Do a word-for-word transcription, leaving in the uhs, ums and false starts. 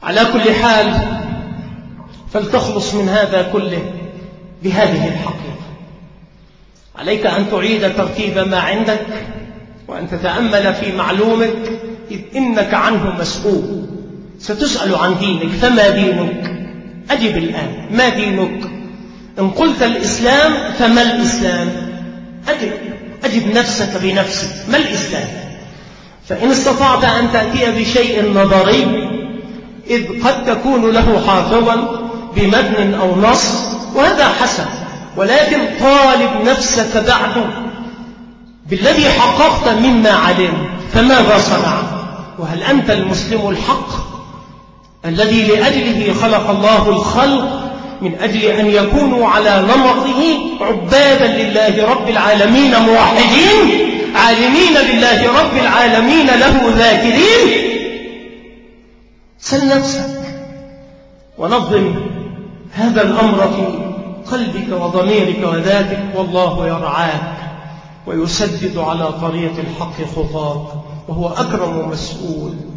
على كل حال، فلتخلص من هذا كله بهذه الحقيقة. عليك أن تعيد ترتيب ما عندك وأن تتأمل في معلومك، إذ إنك عنه مسؤول. ستسأل عن دينك، فما دينك؟ أجب الآن، ما دينك؟ إن قلت الإسلام فما الإسلام؟ أجب, أجب نفسك بنفسك، ما الإسلام؟ فإن استطعت أن تأتي بشيء نظري، إذ قد تكون له حافظا بمتن أو نص، وهذا حسن، ولكن طالب نفسك بعده بالذي حققت مما علمت، فماذا صنعت؟ وهل أنت المسلم الحق الذي لأجله خلق الله الخلق، من أجل أن يكونوا على نمطه عبادا لله رب العالمين، موحدين عالمين بالله رب العالمين، له ذاكرين؟ سل نفسك ونظم هذا الأمر في قلبك وضميرك وذاتك، والله يرعاك ويسدد على طريق الحق خطاك، وهو أكرم مسؤول